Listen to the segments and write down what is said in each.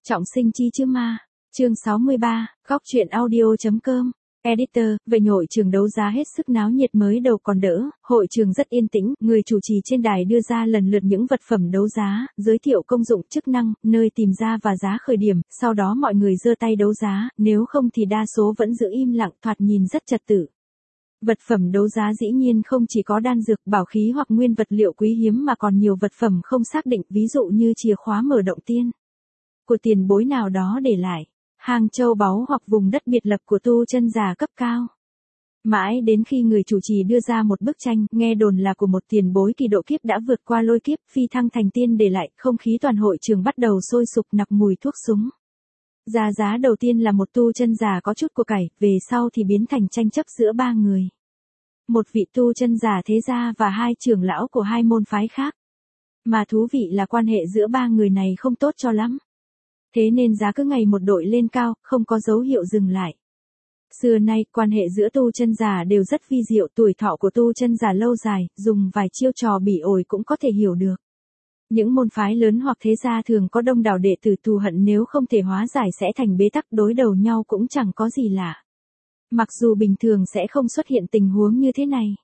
Trọng sinh chi chứ ma. Chương 63, góc truyện audio.com. Editor, về hội trường đấu giá hết sức náo nhiệt mới đầu còn đỡ, hội trường rất yên tĩnh, người chủ trì trên đài đưa ra lần lượt những vật phẩm đấu giá, giới thiệu công dụng chức năng, nơi tìm ra và giá khởi điểm, sau đó mọi người giơ tay đấu giá, nếu không thì đa số vẫn giữ im lặng, thoạt nhìn rất trật tự. Vật phẩm đấu giá dĩ nhiên không chỉ có đan dược, bảo khí hoặc nguyên vật liệu quý hiếm mà còn nhiều vật phẩm không xác định, ví dụ như chìa khóa mở động tiên của tiền bối nào đó để lại, hàng châu báu hoặc vùng đất biệt lập của tu chân giả cấp cao. Mãi đến khi người chủ trì đưa ra một bức tranh, nghe đồn là của một tiền bối kỳ độ kiếp đã vượt qua lôi kiếp, phi thăng thành tiên để lại, không khí toàn hội trường bắt đầu sôi sục nặc mùi thuốc súng. Giá đầu tiên là một tu chân giả có chút của cải, về sau thì biến thành tranh chấp giữa ba người. Một vị tu chân giả thế gia và hai trưởng lão của hai môn phái khác. Mà thú vị là quan hệ giữa ba người này không tốt cho lắm. Thế nên giá cứ ngày một đội lên cao, không có dấu hiệu dừng lại. Xưa nay, quan hệ giữa tu chân giả đều rất vi diệu, tuổi thọ của tu chân giả lâu dài, dùng vài chiêu trò bỉ ổi cũng có thể hiểu được. Những môn phái lớn hoặc thế gia thường có đông đảo đệ tử thù hận, nếu không thể hóa giải sẽ thành bế tắc, đối đầu nhau cũng chẳng có gì lạ. Mặc dù bình thường sẽ không xuất hiện tình huống như thế này.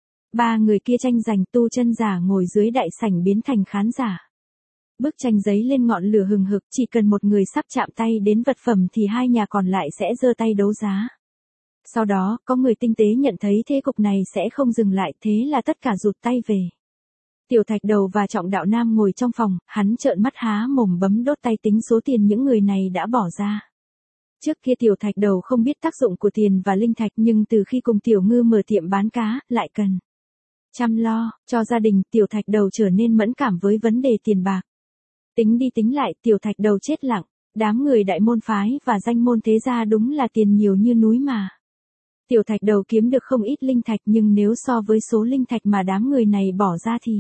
Ba người kia tranh giành, tu chân giả ngồi dưới đại sảnh biến thành khán giả. Bức tranh giấy lên ngọn lửa hừng hực, chỉ cần một người sắp chạm tay đến vật phẩm thì hai nhà còn lại sẽ giơ tay đấu giá. Sau đó, có người tinh tế nhận thấy thế cục này sẽ không dừng lại, thế là tất cả rụt tay về. Tiểu Thạch Đầu và Trọng Đạo Nam ngồi trong phòng, hắn trợn mắt há mồm bấm đốt tay tính số tiền những người này đã bỏ ra. Trước kia Tiểu Thạch Đầu không biết tác dụng của tiền và linh thạch, nhưng từ khi cùng Tiểu Ngư mở tiệm bán cá, lại cần chăm lo cho gia đình, Tiểu Thạch Đầu trở nên mẫn cảm với vấn đề tiền bạc. Tính đi tính lại, Tiểu Thạch Đầu chết lặng, đám người đại môn phái và danh môn thế gia đúng là tiền nhiều như núi mà. Tiểu Thạch Đầu kiếm được không ít linh thạch, nhưng nếu so với số linh thạch mà đám người này bỏ ra thì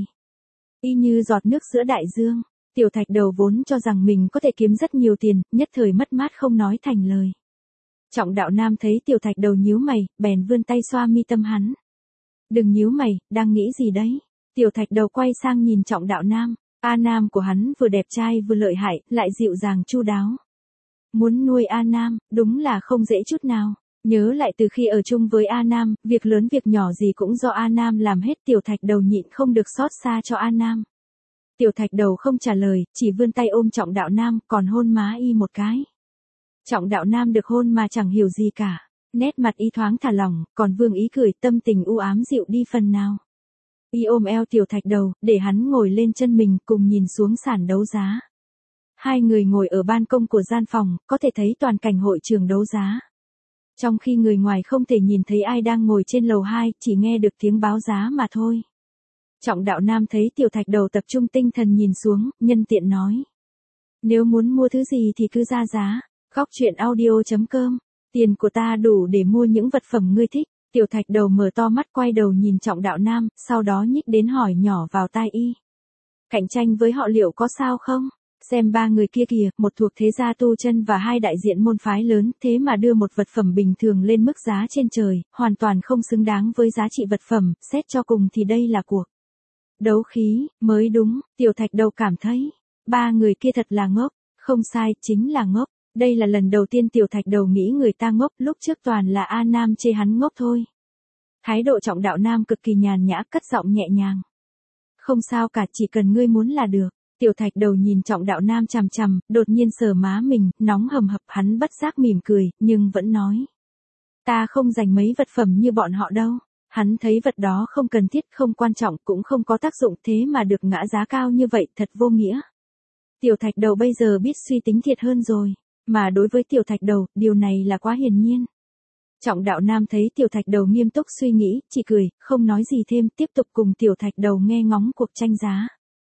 y như giọt nước giữa đại dương. Tiểu Thạch Đầu vốn cho rằng mình có thể kiếm rất nhiều tiền, nhất thời mất mát không nói thành lời. Trọng Đạo Nam thấy Tiểu Thạch Đầu nhíu mày, bèn vươn tay xoa mi tâm hắn. Đừng nhíu mày, đang nghĩ gì đấy? Tiểu Thạch Đầu quay sang nhìn Trọng Đạo Nam. A Nam của hắn vừa đẹp trai vừa lợi hại, lại dịu dàng chu đáo. Muốn nuôi A Nam, đúng là không dễ chút nào. Nhớ lại từ khi ở chung với A Nam, việc lớn việc nhỏ gì cũng do A Nam làm hết, Tiểu Thạch Đầu nhịn không được xót xa cho A Nam. Tiểu Thạch Đầu không trả lời, chỉ vươn tay ôm Trọng Đạo Nam, còn hôn má y một cái. Trọng Đạo Nam được hôn mà chẳng hiểu gì cả. Nét mặt y thoáng thả lỏng, còn vương ý cười, tâm tình u ám dịu đi phần nào. Y ôm eo Tiểu Thạch Đầu, để hắn ngồi lên chân mình, cùng nhìn xuống sàn đấu giá. Hai người ngồi ở ban công của gian phòng, có thể thấy toàn cảnh hội trường đấu giá. Trong khi người ngoài không thể nhìn thấy ai đang ngồi trên lầu 2, chỉ nghe được tiếng báo giá mà thôi. Trọng Đạo Nam thấy Tiểu Thạch Đầu tập trung tinh thần nhìn xuống, nhân tiện nói. Nếu muốn mua thứ gì thì cứ ra giá. Góc truyện audio.com. Tiền của ta đủ để mua những vật phẩm ngươi thích. Tiểu Thạch Đầu mở to mắt quay đầu nhìn Trọng Đạo Nam, sau đó nhích đến hỏi nhỏ vào tai y. Cạnh tranh với họ liệu có sao không? Xem ba người kia kìa, một thuộc thế gia tu chân và hai đại diện môn phái lớn, thế mà đưa một vật phẩm bình thường lên mức giá trên trời, hoàn toàn không xứng đáng với giá trị vật phẩm, xét cho cùng thì đây là cuộc đấu khí, mới đúng. Tiểu Thạch Đầu cảm thấy, ba người kia thật là ngốc, không sai, chính là ngốc. Đây là lần đầu tiên Tiểu Thạch Đầu nghĩ người ta ngốc, lúc trước toàn là A Nam chê hắn ngốc thôi. Thái độ Trọng Đạo Nam cực kỳ nhàn nhã, cất giọng nhẹ nhàng. Không sao cả, chỉ cần ngươi muốn là được. Tiểu Thạch Đầu nhìn Trọng Đạo Nam chằm chằm, đột nhiên sờ má mình, nóng hầm hập, hắn bất giác mỉm cười, nhưng vẫn nói. Ta không dành mấy vật phẩm như bọn họ đâu. Hắn thấy vật đó không cần thiết, không quan trọng, cũng không có tác dụng, thế mà được ngã giá cao như vậy, thật vô nghĩa. Tiểu Thạch Đầu bây giờ biết suy tính thiệt hơn rồi. Mà đối với Tiểu Thạch Đầu, điều này là quá hiển nhiên. Trọng Đạo Nam thấy Tiểu Thạch Đầu nghiêm túc suy nghĩ, chỉ cười, không nói gì thêm, tiếp tục cùng Tiểu Thạch Đầu nghe ngóng cuộc tranh giá.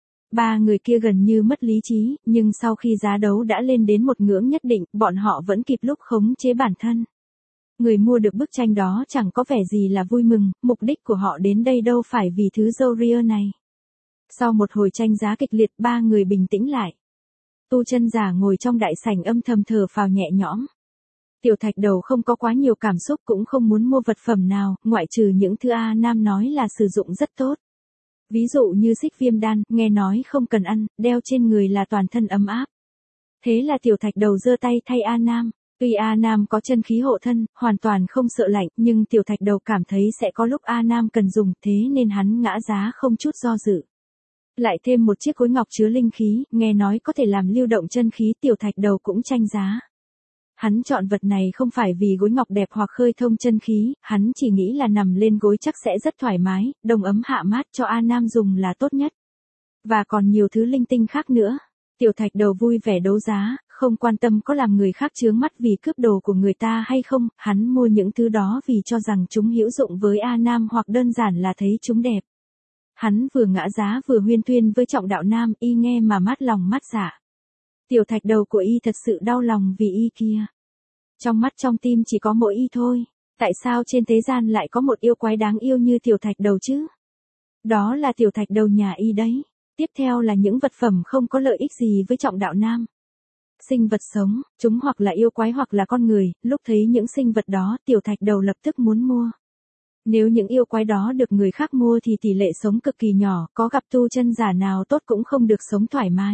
Ba người kia gần như mất lý trí, nhưng sau khi giá đấu đã lên đến một ngưỡng nhất định, bọn họ vẫn kịp lúc khống chế bản thân. Người mua được bức tranh đó chẳng có vẻ gì là vui mừng, mục đích của họ đến đây đâu phải vì thứ râu ria này. Sau một hồi tranh giá kịch liệt, ba người bình tĩnh lại. Tu chân giả ngồi trong đại sảnh âm thầm thở phào nhẹ nhõm. Tiểu Thạch Đầu không có quá nhiều cảm xúc, cũng không muốn mua vật phẩm nào, ngoại trừ những thứ A Nam nói là sử dụng rất tốt. Ví dụ như xích viêm đan, nghe nói không cần ăn, đeo trên người là toàn thân ấm áp. Thế là tiểu thạch đầu giơ tay thay A Nam. Tuy A Nam có chân khí hộ thân, hoàn toàn không sợ lạnh, nhưng tiểu thạch đầu cảm thấy sẽ có lúc A Nam cần dùng, thế nên hắn ngã giá không chút do dự. Lại thêm một chiếc gối ngọc chứa linh khí, nghe nói có thể làm lưu động chân khí, tiểu thạch đầu cũng tranh giá. Hắn chọn vật này không phải vì gối ngọc đẹp hoặc khơi thông chân khí, hắn chỉ nghĩ là nằm lên gối chắc sẽ rất thoải mái, đồng ấm hạ mát cho A Nam dùng là tốt nhất. Và còn nhiều thứ linh tinh khác nữa. Tiểu thạch đầu vui vẻ đấu giá, không quan tâm có làm người khác chướng mắt vì cướp đồ của người ta hay không, hắn mua những thứ đó vì cho rằng chúng hữu dụng với A Nam hoặc đơn giản là thấy chúng đẹp. Hắn vừa ngã giá vừa huyên thuyên với Trọng Đạo Nam, y nghe mà mát lòng mát dạ. Tiểu thạch đầu của y thật sự đau lòng vì y kia. Trong mắt trong tim chỉ có mỗi y thôi. Tại sao trên thế gian lại có một yêu quái đáng yêu như tiểu thạch đầu chứ? Đó là tiểu thạch đầu nhà y đấy. Tiếp theo là những vật phẩm không có lợi ích gì với Trọng Đạo Nam. Sinh vật sống, chúng hoặc là yêu quái hoặc là con người, lúc thấy những sinh vật đó tiểu thạch đầu lập tức muốn mua. Nếu những yêu quái đó được người khác mua thì tỷ lệ sống cực kỳ nhỏ, có gặp tu chân giả nào tốt cũng không được sống thoải mái.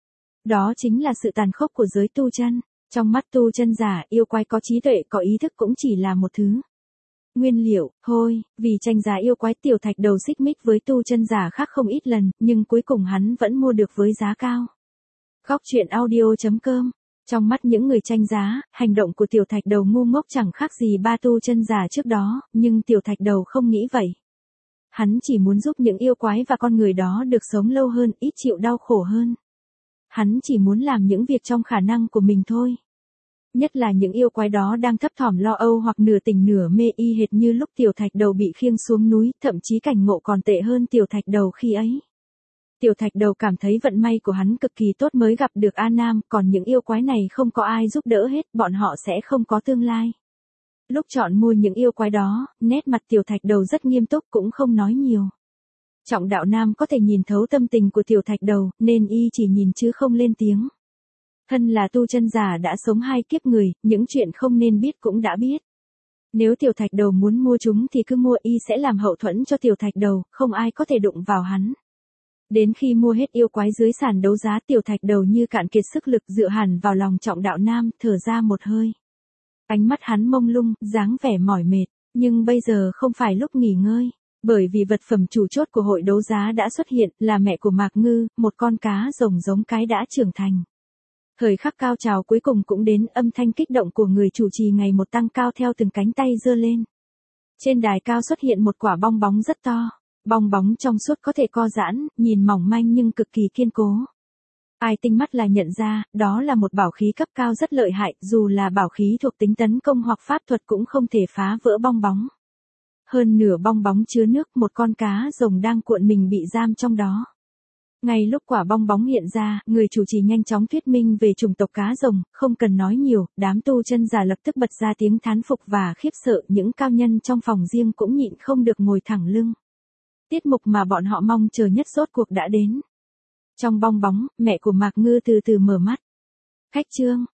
Đó chính là sự tàn khốc của giới tu chân. Trong mắt tu chân giả, yêu quái có trí tuệ, có ý thức cũng chỉ là một thứ nguyên liệu, thôi, vì tranh giá yêu quái tiểu thạch đầu xích mích với tu chân giả khác không ít lần, nhưng cuối cùng hắn vẫn mua được với giá cao. Góc truyện audio.com. Trong mắt những người tranh giá, hành động của tiểu thạch đầu ngu ngốc chẳng khác gì ba tu chân giả trước đó, nhưng tiểu thạch đầu không nghĩ vậy. Hắn chỉ muốn giúp những yêu quái và con người đó được sống lâu hơn, ít chịu đau khổ hơn. Hắn chỉ muốn làm những việc trong khả năng của mình thôi. Nhất là những yêu quái đó đang thấp thỏm lo âu hoặc nửa tỉnh nửa mê y hệt như lúc tiểu thạch đầu bị khiêng xuống núi, thậm chí cảnh ngộ còn tệ hơn tiểu thạch đầu khi ấy. Tiểu thạch đầu cảm thấy vận may của hắn cực kỳ tốt mới gặp được A Nam, còn những yêu quái này không có ai giúp đỡ hết, bọn họ sẽ không có tương lai. Lúc chọn mua những yêu quái đó, nét mặt tiểu thạch đầu rất nghiêm túc cũng không nói nhiều. Trọng Đạo Nam có thể nhìn thấu tâm tình của tiểu thạch đầu, nên y chỉ nhìn chứ không lên tiếng. Thân là tu chân giả đã sống 2 kiếp người, những chuyện không nên biết cũng đã biết. Nếu tiểu thạch đầu muốn mua chúng thì cứ mua, y sẽ làm hậu thuẫn cho tiểu thạch đầu, không ai có thể đụng vào hắn. Đến khi mua hết yêu quái dưới sàn đấu giá, tiểu thạch đầu như cạn kiệt sức lực dựa hẳn vào lòng Trọng Đạo Nam, thở ra một hơi. Ánh mắt hắn mông lung, dáng vẻ mỏi mệt, nhưng bây giờ không phải lúc nghỉ ngơi. Bởi vì vật phẩm chủ chốt của hội đấu giá đã xuất hiện, là mẹ của Mạc Ngư, một con cá rồng giống cái đã trưởng thành. Thời khắc cao trào cuối cùng cũng đến, âm thanh kích động của người chủ trì ngày một tăng cao theo từng cánh tay giơ lên. Trên đài cao xuất hiện một quả bong bóng rất to. Bong bóng trong suốt có thể co giãn, nhìn mỏng manh nhưng cực kỳ kiên cố. Ai tinh mắt là nhận ra, đó là một bảo khí cấp cao rất lợi hại, dù là bảo khí thuộc tính tấn công hoặc pháp thuật cũng không thể phá vỡ bong bóng. Hơn nửa bong bóng chứa nước, một con cá rồng đang cuộn mình bị giam trong đó. Ngay lúc quả bong bóng hiện ra, người chủ trì nhanh chóng thuyết minh về chủng tộc cá rồng, không cần nói nhiều, đám tu chân giả lập tức bật ra tiếng thán phục và khiếp sợ, những cao nhân trong phòng riêng cũng nhịn không được ngồi thẳng lưng. Tiết mục mà bọn họ mong chờ nhất rốt cuộc đã đến. Trong bong bóng, mẹ của Mạc Ngư từ từ mở mắt. Khách trương,